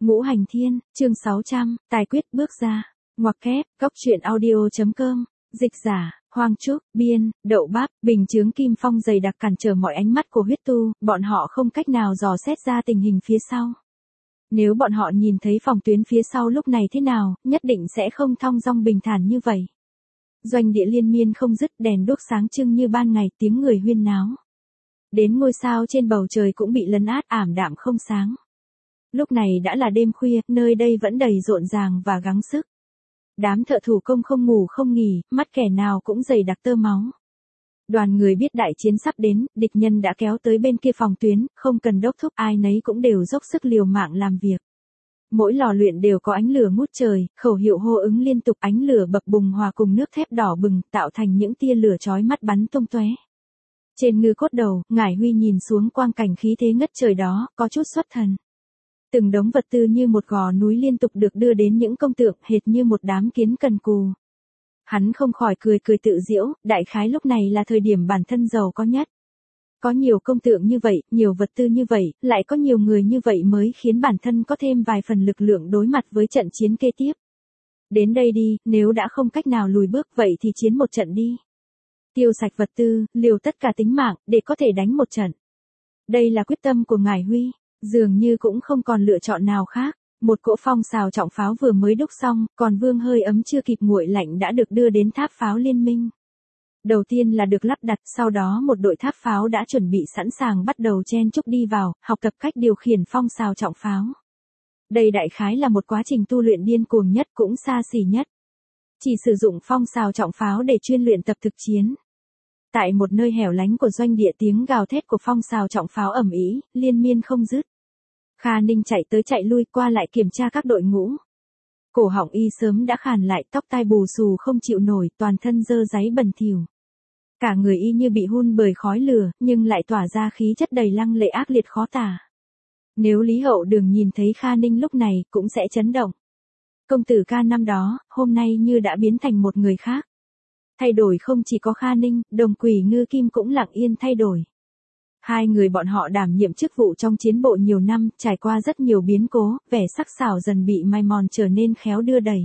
Ngũ Hành Thiên, chương 600, tài quyết bước ra. Ngoặc kép, Cóc Truyện Audio.com, dịch giả, Hoang Trúc, biên, Đậu Bắp, bình chướng kim phong dày đặc cản trở mọi ánh mắt của huyết tu, bọn họ không cách nào dò xét ra tình hình phía sau. Nếu bọn họ nhìn thấy phòng tuyến phía sau lúc này thế nào, nhất định sẽ không thong dong bình thản như vậy. Doanh địa liên miên không dứt, đèn đuốc sáng trưng như ban ngày, tiếng người huyên náo. Đến ngôi sao trên bầu trời cũng bị lấn át, ảm đạm không sáng. Lúc này đã là đêm khuya, nơi đây vẫn đầy rộn ràng và gắng sức. Đám thợ thủ công không ngủ không nghỉ, mắt kẻ nào cũng dày đặc tơ máu. Đoàn người biết đại chiến sắp đến, địch nhân đã kéo tới bên kia phòng tuyến, không cần đốc thúc, ai nấy cũng đều dốc sức liều mạng làm việc. Mỗi lò luyện đều có ánh lửa ngút trời, khẩu hiệu hô ứng liên tục, ánh lửa bập bùng hòa cùng nước thép đỏ bừng, tạo thành những tia lửa chói mắt bắn tung tóe. Trên ngư cốt đầu, Ngải Huy nhìn xuống quang cảnh khí thế ngất trời đó, có chút xuất thần. Từng đống vật tư như một gò núi liên tục được đưa đến những công tượng, hệt như một đám kiến cần cù. Hắn không khỏi cười tự giễu, đại khái lúc này là thời điểm bản thân giàu có nhất. Có nhiều công tượng như vậy, nhiều vật tư như vậy, lại có nhiều người như vậy mới khiến bản thân có thêm vài phần lực lượng đối mặt với trận chiến kế tiếp. Đến đây đi, nếu đã không cách nào lùi bước vậy thì chiến một trận đi. Tiêu sạch vật tư, liều tất cả tính mạng, để có thể đánh một trận. Đây là quyết tâm của Ngải Huy, dường như cũng không còn lựa chọn nào khác. Một cỗ phong xào trọng pháo vừa mới đúc xong, còn vương hơi ấm chưa kịp nguội lạnh đã được đưa đến tháp pháo liên minh. Đầu tiên là được lắp đặt, sau đó một đội tháp pháo đã chuẩn bị sẵn sàng bắt đầu chen chúc đi vào, học tập cách điều khiển phong xào trọng pháo. Đây đại khái là một quá trình tu luyện điên cuồng nhất cũng xa xỉ nhất. Chỉ sử dụng phong xào trọng pháo để chuyên luyện tập thực chiến. Tại một nơi hẻo lánh của doanh địa, tiếng gào thét của phong xào trọng pháo ầm ĩ, liên miên không dứt. Kha Ninh chạy tới chạy lui qua lại kiểm tra các đội ngũ. Cổ họng y sớm đã khàn lại, tóc tai bù xù không chịu nổi, toàn thân dơ dáy bẩn thỉu. Cả người y như bị hun bởi khói lửa, nhưng lại tỏa ra khí chất đầy lăng lệ ác liệt khó tả. Nếu Lý Hậu Đường nhìn thấy Kha Ninh lúc này, cũng sẽ chấn động. Công tử Ca năm đó, hôm nay như đã biến thành một người khác. Thay đổi không chỉ có Kha Ninh, Đồng Quỷ Ngư Kim cũng lặng yên thay đổi. Hai người bọn họ đảm nhiệm chức vụ trong chiến bộ nhiều năm, trải qua rất nhiều biến cố, vẻ sắc sảo dần bị mai mòn trở nên khéo đưa đẩy.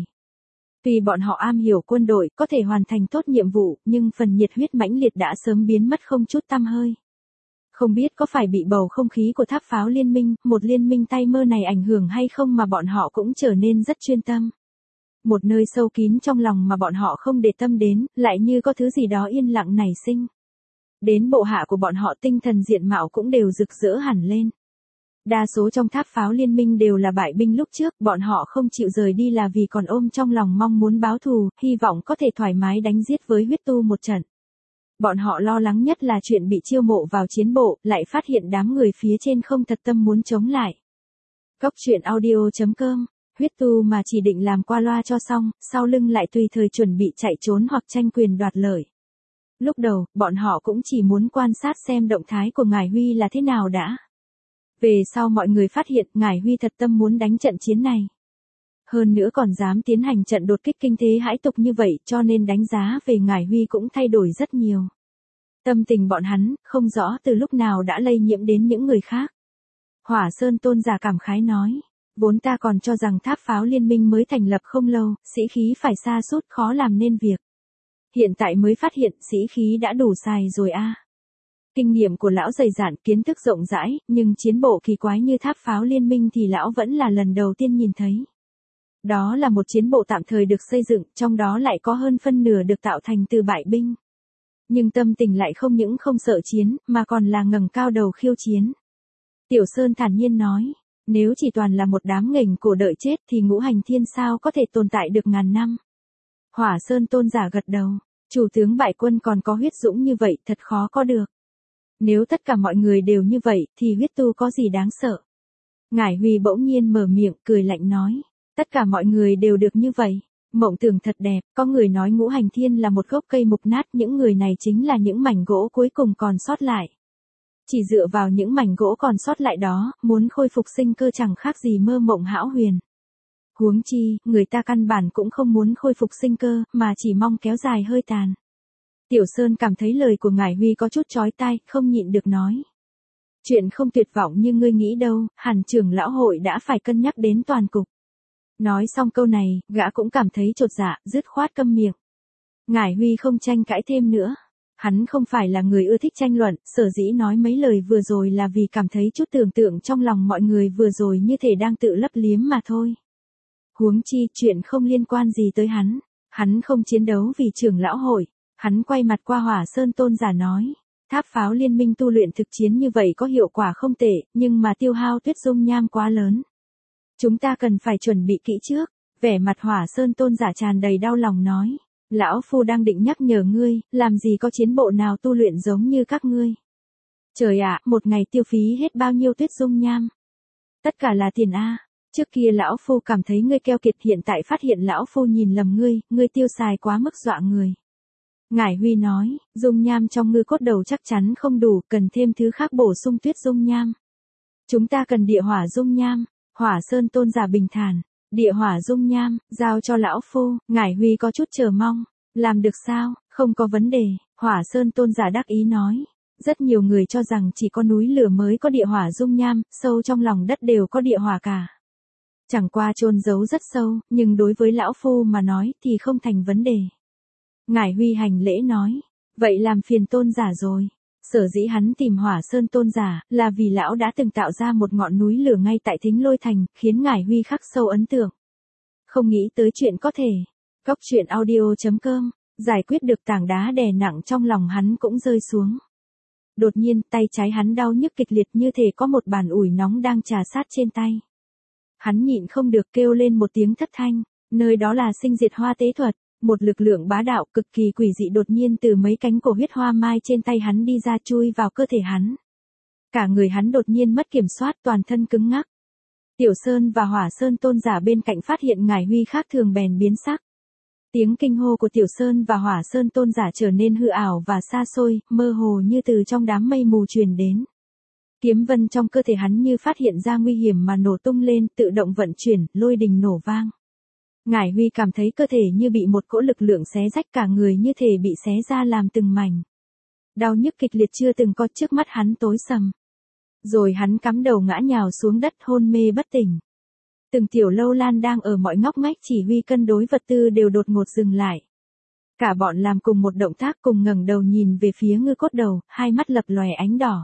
Tuy bọn họ am hiểu quân đội, có thể hoàn thành tốt nhiệm vụ, nhưng phần nhiệt huyết mãnh liệt đã sớm biến mất không chút tăm hơi. Không biết có phải bị bầu không khí của tháp pháo liên minh, một liên minh tay mơ này ảnh hưởng hay không mà bọn họ cũng trở nên rất chuyên tâm. Một nơi sâu kín trong lòng mà bọn họ không để tâm đến, lại như có thứ gì đó yên lặng nảy sinh. Đến bộ hạ của bọn họ tinh thần diện mạo cũng đều rực rỡ hẳn lên. Đa số trong tháp pháo liên minh đều là bại binh lúc trước, bọn họ không chịu rời đi là vì còn ôm trong lòng mong muốn báo thù, hy vọng có thể thoải mái đánh giết với huyết tu một trận. Bọn họ lo lắng nhất là chuyện bị chiêu mộ vào chiến bộ, lại phát hiện đám người phía trên không thật tâm muốn chống lại. Cóc Truyện Audio.com, huyết tu mà chỉ định làm qua loa cho xong, sau lưng lại tùy thời chuẩn bị chạy trốn hoặc tranh quyền đoạt lợi. Lúc đầu, bọn họ cũng chỉ muốn quan sát xem động thái của Ngải Huy là thế nào đã. Về sau mọi người phát hiện Ngải Huy thật tâm muốn đánh trận chiến này. Hơn nữa còn dám tiến hành trận đột kích kinh thế hãi tục như vậy, cho nên đánh giá về Ngải Huy cũng thay đổi rất nhiều. Tâm tình bọn hắn, không rõ từ lúc nào đã lây nhiễm đến những người khác. Hỏa Sơn Tôn giả cảm khái nói, vốn ta còn cho rằng tháp pháo liên minh mới thành lập không lâu, sĩ khí phải sa sút khó làm nên việc. Hiện tại mới phát hiện sĩ khí đã đủ xài rồi a. Kinh nghiệm của lão dày dạn, kiến thức rộng rãi, nhưng chiến bộ kỳ quái như tháp pháo liên minh thì lão vẫn là lần đầu tiên nhìn thấy. Đó là một chiến bộ tạm thời được xây dựng, trong đó lại có hơn phân nửa được tạo thành từ bại binh. Nhưng tâm tình lại không những không sợ chiến, mà còn là ngẩng cao đầu khiêu chiến. Tiểu Sơn thản nhiên nói, nếu chỉ toàn là một đám nghềnh cổ đợi chết thì Ngũ Hành Thiên sao có thể tồn tại được ngàn năm. Hỏa Sơn Tôn giả gật đầu, chủ tướng bại quân còn có huyết dũng như vậy thật khó có được. Nếu tất cả mọi người đều như vậy thì huyết tu có gì đáng sợ. Ngải Huy bỗng nhiên mở miệng cười lạnh nói, tất cả mọi người đều được như vậy. Mộng tưởng thật đẹp, có người nói Ngũ Hành Thiên là một gốc cây mục nát, những người này chính là những mảnh gỗ cuối cùng còn sót lại. Chỉ dựa vào những mảnh gỗ còn sót lại đó, muốn khôi phục sinh cơ chẳng khác gì mơ mộng hão huyền. Huống chi, người ta căn bản cũng không muốn khôi phục sinh cơ, mà chỉ mong kéo dài hơi tàn. Tiểu Sơn cảm thấy lời của Ngải Huy có chút chói tai, không nhịn được nói. Chuyện không tuyệt vọng như ngươi nghĩ đâu, hẳn trưởng lão hội đã phải cân nhắc đến toàn cục. Nói xong câu này, gã cũng cảm thấy chột dạ, dứt khoát câm miệng. Ngải Huy không tranh cãi thêm nữa. Hắn không phải là người ưa thích tranh luận, sở dĩ nói mấy lời vừa rồi là vì cảm thấy chút tưởng tượng trong lòng mọi người vừa rồi như thể đang tự lấp liếm mà thôi. Huống chi, chuyện không liên quan gì tới hắn. Hắn không chiến đấu vì trưởng lão hội. Hắn quay mặt qua Hỏa Sơn Tôn giả nói. Tháp pháo liên minh tu luyện thực chiến như vậy có hiệu quả không tệ, nhưng mà tiêu hao tuyết dung nham quá lớn. Chúng ta cần phải chuẩn bị kỹ trước. Vẻ mặt Hỏa Sơn Tôn giả tràn đầy đau lòng nói. Lão Phu đang định nhắc nhở ngươi, làm gì có chiến bộ nào tu luyện giống như các ngươi. Trời ạ, một ngày tiêu phí hết bao nhiêu tuyết dung nham. Tất cả là tiền A. Trước kia Lão Phu cảm thấy ngươi keo kiệt, hiện tại phát hiện Lão Phu nhìn lầm ngươi tiêu xài quá mức dọa người. Ngải Huy nói, dung nham trong ngư cốt đầu chắc chắn không đủ, cần thêm thứ khác bổ sung tuyết dung nham. Chúng ta cần địa hỏa dung nham. Hỏa Sơn Tôn giả bình thản. Địa hỏa dung nham, giao cho lão phu. Ngải Huy có chút chờ mong. Làm được sao? Không có vấn đề. Hỏa Sơn Tôn giả đắc ý nói. Rất nhiều người cho rằng chỉ có núi lửa mới có địa hỏa dung nham, sâu trong lòng đất đều có địa hỏa cả. Chẳng qua chôn giấu rất sâu, nhưng đối với lão phu mà nói thì không thành vấn đề. Ngải Huy hành lễ nói. Vậy làm phiền tôn giả rồi. Sở dĩ hắn tìm Hỏa Sơn Tôn giả, là vì lão đã từng tạo ra một ngọn núi lửa ngay tại Thính Lôi Thành, khiến Ngải Huy khắc sâu ấn tượng. Không nghĩ tới chuyện có thể. Cóc truyện audio.com, giải quyết được tảng đá đè nặng trong lòng hắn cũng rơi xuống. Đột nhiên, tay trái hắn đau nhức kịch liệt như thể có một bàn ủi nóng đang trà sát trên tay. Hắn nhịn không được kêu lên một tiếng thất thanh, nơi đó là sinh diệt hoa tế thuật. Một lực lượng bá đạo cực kỳ quỷ dị đột nhiên từ mấy cánh cổ huyết hoa mai trên tay hắn đi ra chui vào cơ thể hắn. Cả người hắn đột nhiên mất kiểm soát, toàn thân cứng ngắc. Tiểu Sơn và Hỏa Sơn Tôn giả bên cạnh phát hiện Ngải Huy khác thường bèn biến sắc. Tiếng kinh hô của Tiểu Sơn và Hỏa Sơn Tôn giả trở nên hư ảo và xa xôi, mơ hồ như từ trong đám mây mù truyền đến. Kiếm vân trong cơ thể hắn như phát hiện ra nguy hiểm mà nổ tung lên, tự động vận chuyển, lôi đình nổ vang. Ngải Huy cảm thấy cơ thể như bị một cỗ lực lượng xé rách, cả người như thể bị xé ra làm từng mảnh. Đau nhức kịch liệt chưa từng có, trước mắt hắn tối sầm. Rồi hắn cắm đầu ngã nhào xuống đất hôn mê bất tỉnh. Từng tiểu lâu lan đang ở mọi ngóc ngách chỉ huy cân đối vật tư đều đột ngột dừng lại. Cả bọn làm cùng một động tác, cùng ngẩng đầu nhìn về phía ngư cốt đầu, hai mắt lập lòe ánh đỏ.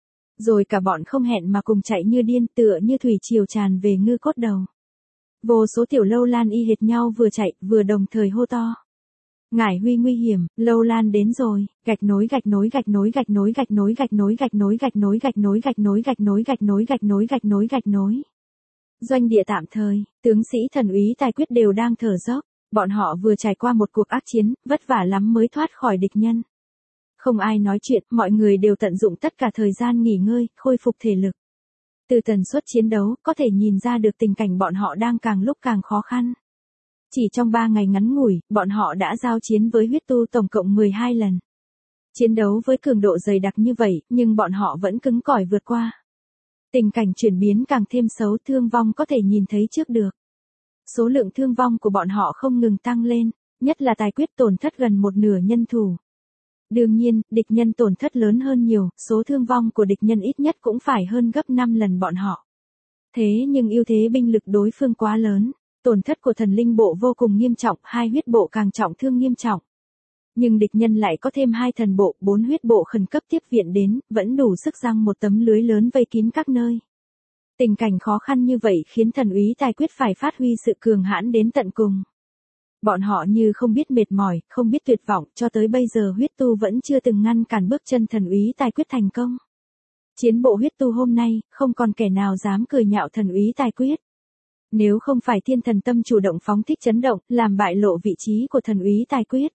Rồi cả bọn không hẹn mà cùng chạy như điên, tựa như thủy triều tràn về ngư cốt đầu. Vô số tiểu lâu lan y hệt nhau vừa chạy, vừa đồng thời hô to. Ngải Huy nguy hiểm, lâu lan đến rồi, gạch nối gạch nối gạch nối gạch nối gạch nối gạch nối gạch nối gạch nối gạch nối gạch nối gạch nối gạch nối gạch nối gạch nối gạch nối. Doanh địa tạm thời, tướng sĩ thần úy Tài Quyết đều đang thở dốc, bọn họ vừa trải qua một cuộc ác chiến, vất vả lắm mới thoát khỏi địch nhân. Không ai nói chuyện, mọi người đều tận dụng tất cả thời gian nghỉ ngơi, khôi phục thể lực. Từ tần suất chiến đấu, có thể nhìn ra được tình cảnh bọn họ đang càng lúc càng khó khăn. Chỉ trong 3 ngày ngắn ngủi, bọn họ đã giao chiến với huyết tu tổng cộng 12 lần. Chiến đấu với cường độ dày đặc như vậy, nhưng bọn họ vẫn cứng cỏi vượt qua. Tình cảnh chuyển biến càng thêm xấu, thương vong có thể nhìn thấy trước được. Số lượng thương vong của bọn họ không ngừng tăng lên, nhất là Tài Quyết tổn thất gần một nửa nhân thủ. Đương nhiên, địch nhân tổn thất lớn hơn nhiều, số thương vong của địch nhân ít nhất cũng phải hơn gấp 5 lần bọn họ. Thế nhưng ưu thế binh lực đối phương quá lớn, tổn thất của thần linh bộ vô cùng nghiêm trọng, 2 huyết bộ càng trọng thương nghiêm trọng. Nhưng địch nhân lại có thêm 2 thần bộ, 4 huyết bộ khẩn cấp tiếp viện đến, vẫn đủ sức giăng một tấm lưới lớn vây kín các nơi. Tình cảnh khó khăn như vậy khiến thần úy Tài Quyết phải phát huy sự cường hãn đến tận cùng. Bọn họ như không biết mệt mỏi, không biết tuyệt vọng, cho tới bây giờ huyết tu vẫn chưa từng ngăn cản bước chân thần úy Tài Quyết thành công. Chiến bộ huyết tu hôm nay, không còn kẻ nào dám cười nhạo thần úy Tài Quyết. Nếu không phải thiên thần tâm chủ động phóng thích chấn động, làm bại lộ vị trí của thần úy Tài Quyết.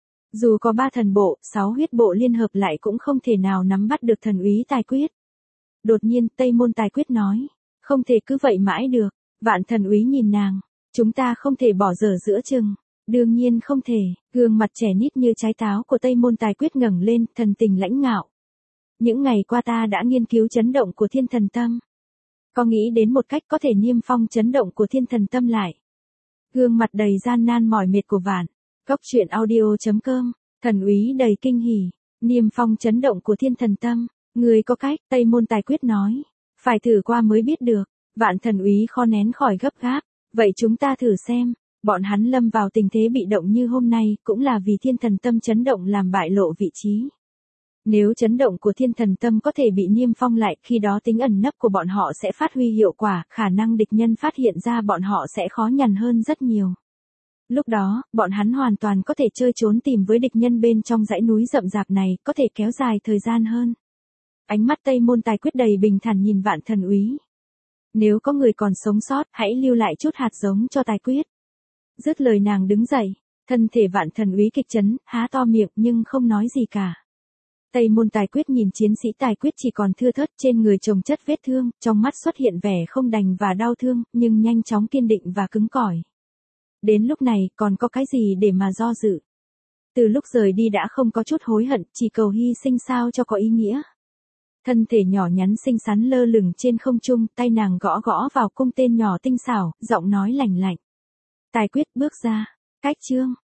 Dù có 3 thần bộ, 6 huyết bộ liên hợp lại cũng không thể nào nắm bắt được thần úy Tài Quyết. Đột nhiên, Tây Môn Tài Quyết nói, không thể cứ vậy mãi được. Vạn thần úy nhìn nàng, chúng ta không thể bỏ dở giữa chừng. Đương nhiên không thể, gương mặt trẻ nít như trái táo của Tây Môn Tài Quyết ngẩng lên, thần tình lãnh ngạo. Những ngày qua ta đã nghiên cứu chấn động của thiên thần tâm. Có nghĩ đến một cách có thể niêm phong chấn động của thiên thần tâm lại. Gương mặt đầy gian nan mỏi mệt của Vạn. Cóc truyện audio.com, thần úy đầy kinh hỉ, niêm phong chấn động của thiên thần tâm. Người có cách, Tây Môn Tài Quyết nói. Phải thử qua mới biết được. Vạn Thần Úy khó nén khỏi gấp gáp. Vậy chúng ta thử xem. Bọn hắn lâm vào tình thế bị động như hôm nay, cũng là vì thiên thần tâm chấn động làm bại lộ vị trí. Nếu chấn động của thiên thần tâm có thể bị niêm phong lại, khi đó tính ẩn nấp của bọn họ sẽ phát huy hiệu quả, khả năng địch nhân phát hiện ra bọn họ sẽ khó nhằn hơn rất nhiều. Lúc đó, bọn hắn hoàn toàn có thể chơi trốn tìm với địch nhân bên trong dãy núi rậm rạp này, có thể kéo dài thời gian hơn. Ánh mắt Tây Môn Tài Quyết đầy bình thản nhìn Vạn Thần Úy. Nếu có người còn sống sót, hãy lưu lại chút hạt giống cho Tài Quyết. Dứt lời nàng đứng dậy, thân thể Vạn Thần Úy kịch chấn, há to miệng nhưng không nói gì cả. Tây Môn Tài Quyết nhìn chiến sĩ Tài Quyết chỉ còn thưa thớt, trên người chồng chất vết thương, trong mắt xuất hiện vẻ không đành và đau thương, nhưng nhanh chóng kiên định và cứng cỏi. Đến lúc này, còn có cái gì để mà do dự? Từ lúc rời đi đã không có chút hối hận, chỉ cầu hy sinh sao cho có ý nghĩa. Thân thể nhỏ nhắn xinh xắn lơ lửng trên không trung, tay nàng gõ gõ vào cung tên nhỏ tinh xảo, giọng nói lành lạnh. Tài Quyết bước ra. Cách chương